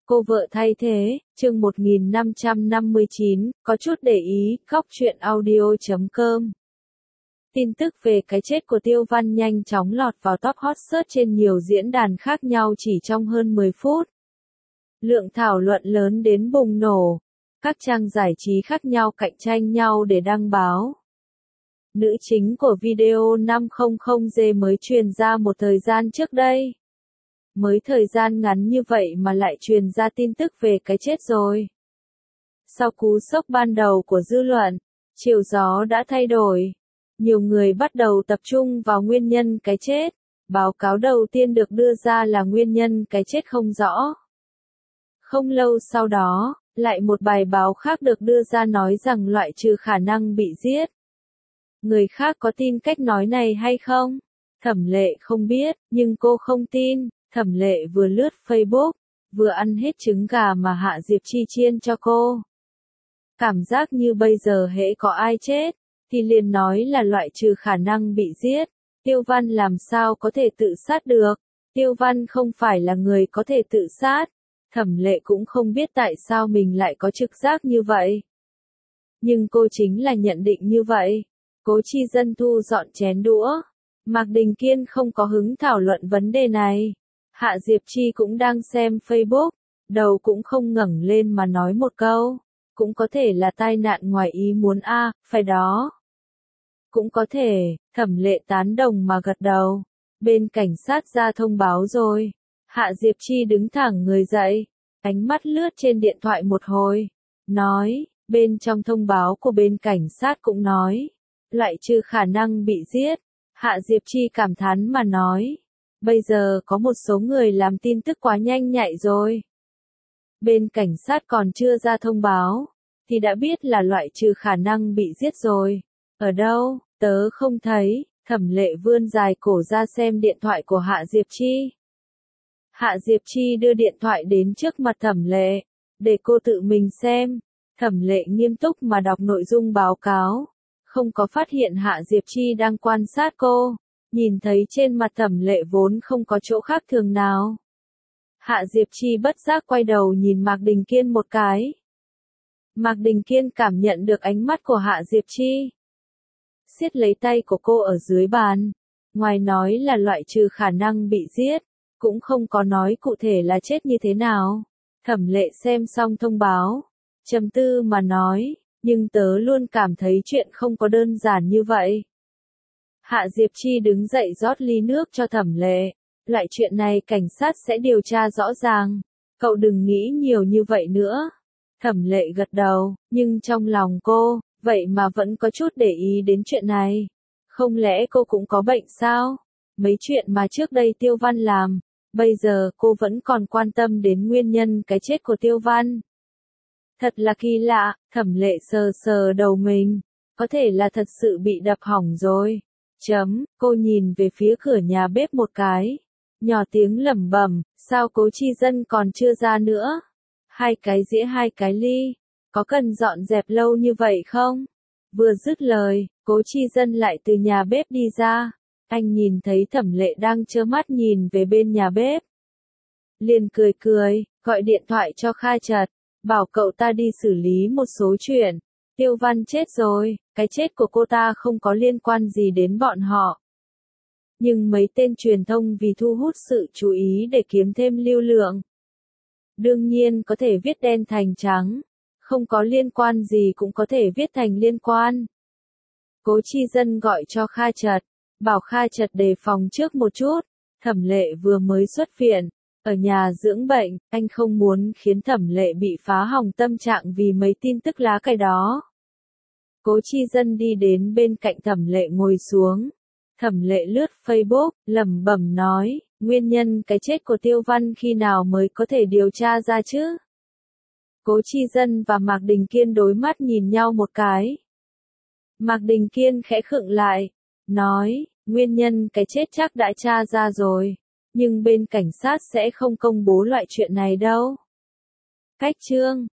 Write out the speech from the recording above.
Cô vợ thay thế, chương 1559, có chút để ý, góc truyện audio.com. Tin tức về cái chết của Tiêu Văn nhanh chóng lọt vào top hot search trên nhiều diễn đàn khác nhau chỉ trong hơn 10 phút. Lượng thảo luận lớn đến bùng nổ. Các trang giải trí khác nhau cạnh tranh nhau để đăng báo. Nữ chính của video 500G mới truyền ra một thời gian trước đây. Mới thời gian ngắn như vậy mà lại truyền ra tin tức về cái chết rồi. Sau cú sốc ban đầu của dư luận, chiều gió đã thay đổi. Nhiều người bắt đầu tập trung vào nguyên nhân cái chết. Báo cáo đầu tiên được đưa ra là nguyên nhân cái chết không rõ. Không lâu sau đó, lại một bài báo khác được đưa ra nói rằng loại trừ khả năng bị giết. Người khác có tin cách nói này hay không? Thẩm Lệ không biết, nhưng cô không tin. Thẩm Lệ vừa lướt Facebook, vừa ăn hết trứng gà mà Hạ Diệp Chi chiên cho cô. Cảm giác như bây giờ hễ có ai chết, thì liền nói là loại trừ khả năng bị giết. Tiêu Văn làm sao có thể tự sát được? Tiêu Văn không phải là người có thể tự sát. Thẩm Lệ cũng không biết tại sao mình lại có trực giác như vậy. Nhưng cô chính là nhận định như vậy. Cố Chi Dân thu dọn chén đũa. Mạc Đình Kiên không có hứng thảo luận vấn đề này. Hạ Diệp Chi cũng đang xem Facebook, đầu cũng không ngẩng lên mà nói một câu. Cũng có thể là tai nạn ngoài ý muốn phải đó. Cũng có thể, Thẩm Lệ tán đồng mà gật đầu. Bên cảnh sát ra thông báo rồi. Hạ Diệp Chi đứng thẳng người dậy, ánh mắt lướt trên điện thoại một hồi. Nói, bên trong thông báo của bên cảnh sát cũng nói. Loại trừ khả năng bị giết. Hạ Diệp Chi cảm thán mà nói. Bây giờ có một số người làm tin tức quá nhanh nhạy rồi. Bên cảnh sát còn chưa ra thông báo, thì đã biết là loại trừ khả năng bị giết rồi. Ở đâu, tớ không thấy. Thẩm Lệ vươn dài cổ ra xem điện thoại của Hạ Diệp Chi. Hạ Diệp Chi đưa điện thoại đến trước mặt Thẩm Lệ, để cô tự mình xem. Thẩm Lệ nghiêm túc mà đọc nội dung báo cáo, không có phát hiện Hạ Diệp Chi đang quan sát cô. Nhìn thấy trên mặt Thẩm Lệ vốn không có chỗ khác thường nào. Hạ Diệp Chi bất giác quay đầu nhìn Mạc Đình Kiên một cái. Mạc Đình Kiên cảm nhận được ánh mắt của Hạ Diệp Chi. Siết lấy tay của cô ở dưới bàn. Ngoài nói là loại trừ khả năng bị giết, cũng không có nói cụ thể là chết như thế nào. Thẩm Lệ xem xong thông báo, trầm tư mà nói, nhưng tớ luôn cảm thấy chuyện không có đơn giản như vậy. Hạ Diệp Chi đứng dậy rót ly nước cho Thẩm Lệ. Loại chuyện này cảnh sát sẽ điều tra rõ ràng. Cậu đừng nghĩ nhiều như vậy nữa. Thẩm Lệ gật đầu, nhưng trong lòng cô, vậy mà vẫn có chút để ý đến chuyện này. Không lẽ cô cũng có bệnh sao? Mấy chuyện mà trước đây Tiêu Văn làm, bây giờ cô vẫn còn quan tâm đến nguyên nhân cái chết của Tiêu Văn. Thật là kỳ lạ, Thẩm Lệ sờ sờ đầu mình. Có thể là thật sự bị đập hỏng rồi. Cô nhìn về phía cửa nhà bếp một cái. Nhỏ tiếng lẩm bẩm, sao Cố Chi Dân còn chưa ra nữa? 2 cái dĩa 2 cái ly. Có cần dọn dẹp lâu như vậy không? Vừa dứt lời, Cố Chi Dân lại từ nhà bếp đi ra. Anh nhìn thấy Thẩm Lệ đang trơ mắt nhìn về bên nhà bếp. Liền cười cười, gọi điện thoại cho Kha Trật, bảo cậu ta đi xử lý một số chuyện. Tiêu Văn chết rồi, cái chết của cô ta không có liên quan gì đến bọn họ. Nhưng mấy tên truyền thông vì thu hút sự chú ý để kiếm thêm lưu lượng. Đương nhiên có thể viết đen thành trắng. Không có liên quan gì cũng có thể viết thành liên quan. Cố Chi Dân gọi cho Kha Trật, bảo Kha Trật đề phòng trước một chút. Thẩm Lệ vừa mới xuất viện, ở nhà dưỡng bệnh, anh không muốn khiến Thẩm Lệ bị phá hỏng tâm trạng vì mấy tin tức lá cải đó. Cố Chi Dân đi đến bên cạnh Thẩm Lệ ngồi xuống. Thẩm Lệ lướt Facebook, lẩm bẩm nói, nguyên nhân cái chết của Tiêu Văn khi nào mới có thể điều tra ra chứ? Cố Chi Dân và Mạc Đình Kiên đối mắt nhìn nhau một cái. Mạc Đình Kiên khẽ khựng lại, nói, nguyên nhân cái chết chắc đã tra ra rồi, nhưng bên cảnh sát sẽ không công bố loại chuyện này đâu. Cách chương